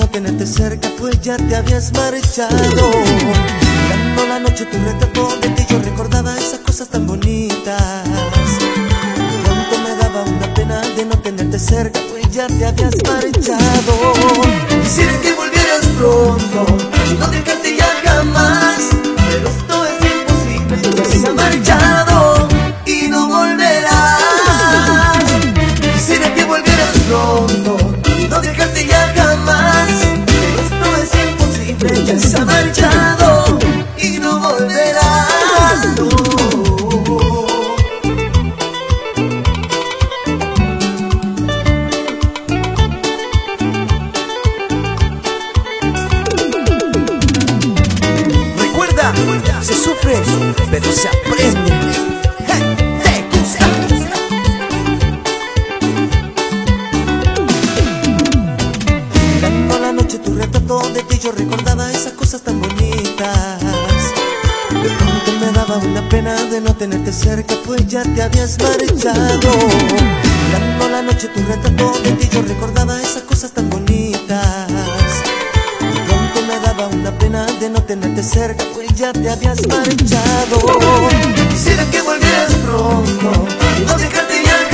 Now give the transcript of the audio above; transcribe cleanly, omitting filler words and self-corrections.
no tenerte cerca, pues ya te habías marchado. Mirando la noche tu retrato de ti, yo recordaba esas cosas tan bonitas. De pronto me daba una pena de no tenerte cerca, pues ya te habías marchado. Quisiera que volvieras pronto y no dejarte ya jamás, pero esto es imposible, ya se ha marchado y no volverás. Quisiera que volvieras pronto y no dejarte ya jamás, pero esto es imposible, ya se ha marchado y no volverás. No. Recuerda, se sufre, pero se aprende. ¿Te gusta? Mirando la noche tu retrato de ti, yo recordaba esas cosas tan bonitas. De pronto me daba una pena de no tenerte cerca, pues ya te habías marchado. Mirando la noche tu retrato de ti, yo recordaba esas cosas tan bonitas. De pronto me daba una pena de no tenerte cerca, pues ya te habías marchado. Quisiera que volvieras pronto y no dejarte ya